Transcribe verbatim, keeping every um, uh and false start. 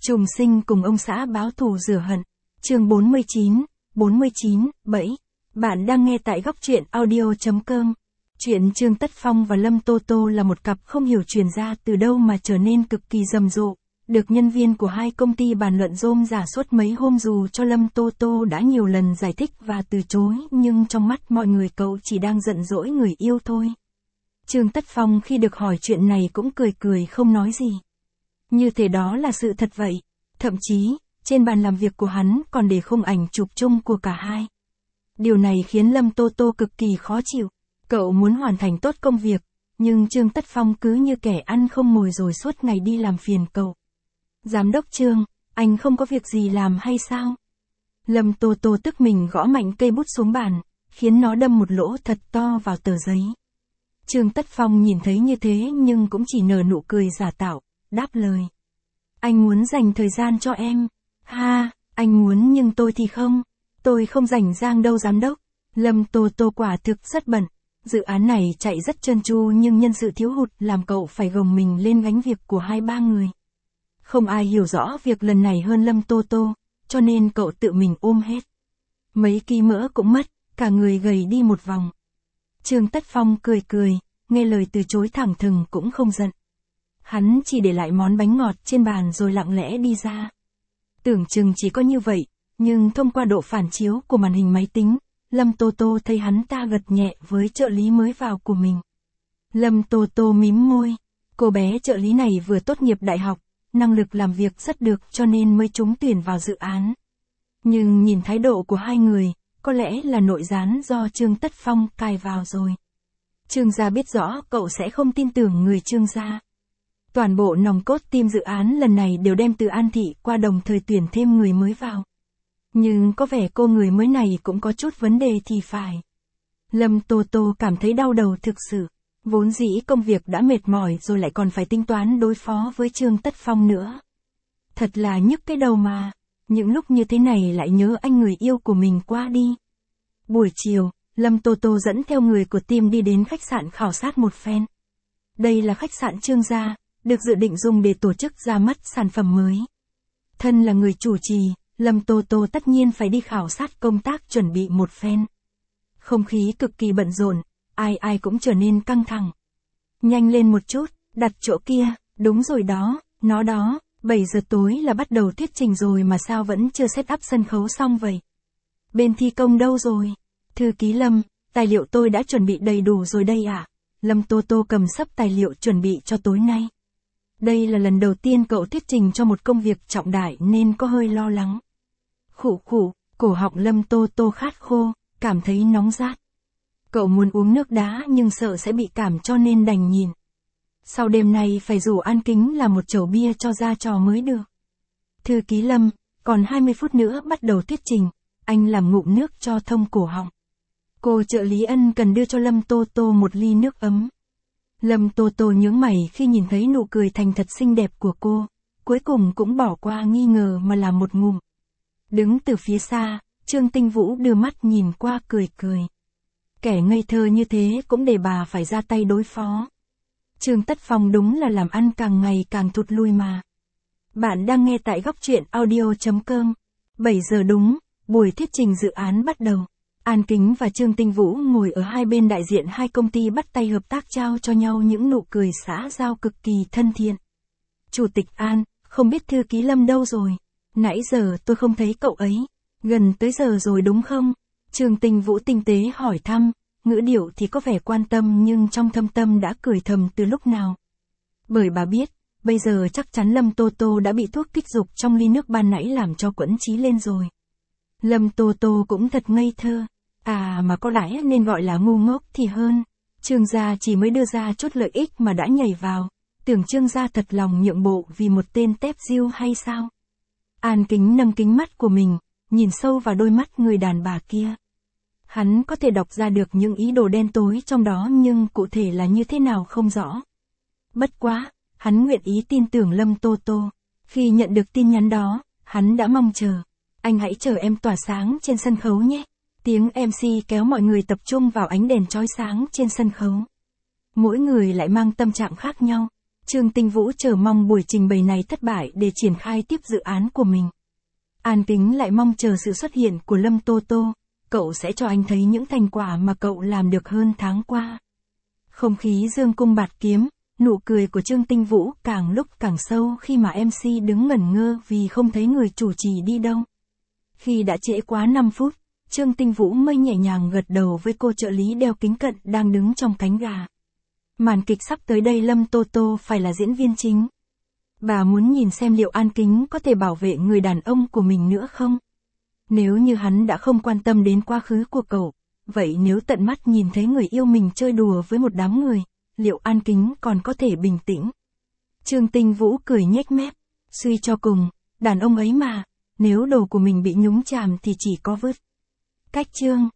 Trùng sinh cùng ông xã báo thù rửa hận. Chương bốn mươi chín, bốn mươi chín, bảy. Bạn đang nghe tại góc truyện audio chấm com. Chuyện Trương Tất Phong và Lâm Tô Tô là một cặp không hiểu truyền ra từ đâu mà trở nên cực kỳ rầm rộ, được nhân viên của hai công ty bàn luận rôm rả suốt mấy hôm dù cho Lâm Tô Tô đã nhiều lần giải thích và từ chối, nhưng trong mắt mọi người cậu chỉ đang giận dỗi người yêu thôi. Trương Tất Phong khi được hỏi chuyện này cũng cười cười không nói gì. Như thế đó là sự thật vậy. Thậm chí, trên bàn làm việc của hắn còn để khung ảnh chụp chung của cả hai. Điều này khiến Lâm Tô Tô cực kỳ khó chịu. Cậu muốn hoàn thành tốt công việc, nhưng Trương Tất Phong cứ như kẻ ăn không ngồi rồi suốt ngày đi làm phiền cậu. Giám đốc Trương, anh không có việc gì làm hay sao? Lâm Tô Tô tức mình gõ mạnh cây bút xuống bàn, khiến nó đâm một lỗ thật to vào tờ giấy. Trương Tất Phong nhìn thấy như thế nhưng cũng chỉ nở nụ cười giả tạo, đáp lời. Anh muốn dành thời gian cho em. Ha, anh muốn nhưng tôi thì không. Tôi không rảnh rang đâu giám đốc. Lâm Tô Tô quả thực rất bận. Dự án này chạy rất trơn tru nhưng nhân sự thiếu hụt làm cậu phải gồng mình lên gánh việc của hai ba người. Không ai hiểu rõ việc lần này hơn Lâm Tô Tô, cho nên cậu tự mình ôm hết. Mấy ký mỡ cũng mất, cả người gầy đi một vòng. Trương Tất Phong cười cười, nghe lời từ chối thẳng thừng cũng không giận. Hắn chỉ để lại món bánh ngọt trên bàn rồi lặng lẽ đi ra. Tưởng chừng chỉ có như vậy, nhưng thông qua độ phản chiếu của màn hình máy tính, Lâm Tô Tô thấy hắn ta gật nhẹ với trợ lý mới vào của mình. Lâm Tô Tô mím môi, cô bé trợ lý này vừa tốt nghiệp đại học, năng lực làm việc rất được cho nên mới trúng tuyển vào dự án. Nhưng nhìn thái độ của hai người, có lẽ là nội gián do Trương Tất Phong cài vào rồi. Trương gia biết rõ cậu sẽ không tin tưởng người Trương gia. Toàn bộ nòng cốt team dự án lần này đều đem từ An Thị qua đồng thời tuyển thêm người mới vào. Nhưng có vẻ cô người mới này cũng có chút vấn đề thì phải. Lâm Tô Tô cảm thấy đau đầu thực sự. Vốn dĩ công việc đã mệt mỏi rồi lại còn phải tính toán đối phó với Trương Tất Phong nữa. Thật là nhức cái đầu mà. Những lúc như thế này lại nhớ anh người yêu của mình qua đi. Buổi chiều, Lâm Tô Tô dẫn theo người của team đi đến khách sạn khảo sát một phen. Đây là khách sạn Trương gia, được dự định dùng để tổ chức ra mắt sản phẩm mới. Thân là người chủ trì, Lâm Tô Tô tất nhiên phải đi khảo sát công tác chuẩn bị một phen. Không khí cực kỳ bận rộn, ai ai cũng trở nên căng thẳng. Nhanh lên một chút, đặt chỗ kia, đúng rồi đó, nó đó, bảy giờ tối là bắt đầu thuyết trình rồi mà sao vẫn chưa set up sân khấu xong vậy? Bên thi công đâu rồi? Thư ký Lâm, tài liệu tôi đã chuẩn bị đầy đủ rồi đây ạ. À? Lâm Tô Tô cầm sấp tài liệu chuẩn bị cho tối nay. Đây là lần đầu tiên cậu thuyết trình cho một công việc trọng đại nên có hơi lo lắng. Khụ khụ, cổ họng Lâm Tô Tô khát khô, cảm thấy nóng rát. Cậu muốn uống nước đá nhưng sợ sẽ bị cảm cho nên đành nhìn. Sau đêm nay phải rủ An Kính là một chầu bia cho ra trò mới được. Thư ký Lâm, còn hai mươi phút nữa bắt đầu thuyết trình, anh làm ngụm nước cho thông cổ họng. Cô trợ lý ân cần đưa cho Lâm Tô Tô một ly nước ấm. Lâm Tô Tô nhướng mày khi nhìn thấy nụ cười thành thật xinh đẹp của cô, cuối cùng cũng bỏ qua nghi ngờ mà làm một ngụm. Đứng từ phía xa, Trương Tinh Vũ đưa mắt nhìn qua cười cười. Kẻ ngây thơ như thế cũng để bà phải ra tay đối phó. Trương Tất Phong đúng là làm ăn càng ngày càng thụt lui mà. Bạn đang nghe tại góc truyện audio chấm com. bảy giờ đúng, buổi thuyết trình dự án bắt đầu. An Kính và Trương Tinh Vũ ngồi ở hai bên đại diện hai công ty bắt tay hợp tác trao cho nhau những nụ cười xã giao cực kỳ thân thiện. Chủ tịch An, không biết thư ký Lâm đâu rồi? Nãy giờ tôi không thấy cậu ấy. Gần tới giờ rồi đúng không? Trương Tinh Vũ tinh tế hỏi thăm, ngữ điệu thì có vẻ quan tâm nhưng trong thâm tâm đã cười thầm từ lúc nào. Bởi bà biết, bây giờ chắc chắn Lâm Tô Tô đã bị thuốc kích dục trong ly nước ban nãy làm cho quẫn trí lên rồi. Lâm Tô Tô cũng thật ngây thơ. À mà có lẽ nên gọi là ngu ngốc thì hơn. Trương gia chỉ mới đưa ra chút lợi ích mà đã nhảy vào. Tưởng Trương gia thật lòng nhượng bộ vì một tên tép diêu hay sao? An Kính nâng kính mắt của mình, nhìn sâu vào đôi mắt người đàn bà kia. Hắn có thể đọc ra được những ý đồ đen tối trong đó nhưng cụ thể là như thế nào không rõ. Bất quá, hắn nguyện ý tin tưởng Lâm Tô Tô. Khi nhận được tin nhắn đó, hắn đã mong chờ. Anh hãy chờ em tỏa sáng trên sân khấu nhé. Tiếng em xê kéo mọi người tập trung vào ánh đèn chói sáng trên sân khấu. Mỗi người lại mang tâm trạng khác nhau. Trương Tinh Vũ chờ mong buổi trình bày này thất bại để triển khai tiếp dự án của mình. An Kính lại mong chờ sự xuất hiện của Lâm Tô Tô, cậu sẽ cho anh thấy những thành quả mà cậu làm được hơn tháng qua. Không khí dương cung bạt kiếm, nụ cười của Trương Tinh Vũ càng lúc càng sâu khi mà em xê đứng ngẩn ngơ vì không thấy người chủ trì đi đâu. Khi đã trễ quá năm phút, Trương Tinh Vũ mới nhẹ nhàng gật đầu với cô trợ lý đeo kính cận đang đứng trong cánh gà. Màn kịch sắp tới đây Lâm Tô Tô phải là diễn viên chính. Bà muốn nhìn xem liệu An Kính có thể bảo vệ người đàn ông của mình nữa không? Nếu như hắn đã không quan tâm đến quá khứ của cậu, vậy nếu tận mắt nhìn thấy người yêu mình chơi đùa với một đám người, liệu An Kính còn có thể bình tĩnh? Trương Tinh Vũ cười nhếch mép, suy cho cùng, đàn ông ấy mà, nếu đồ của mình bị nhúng chàm thì chỉ có vứt. Cách chương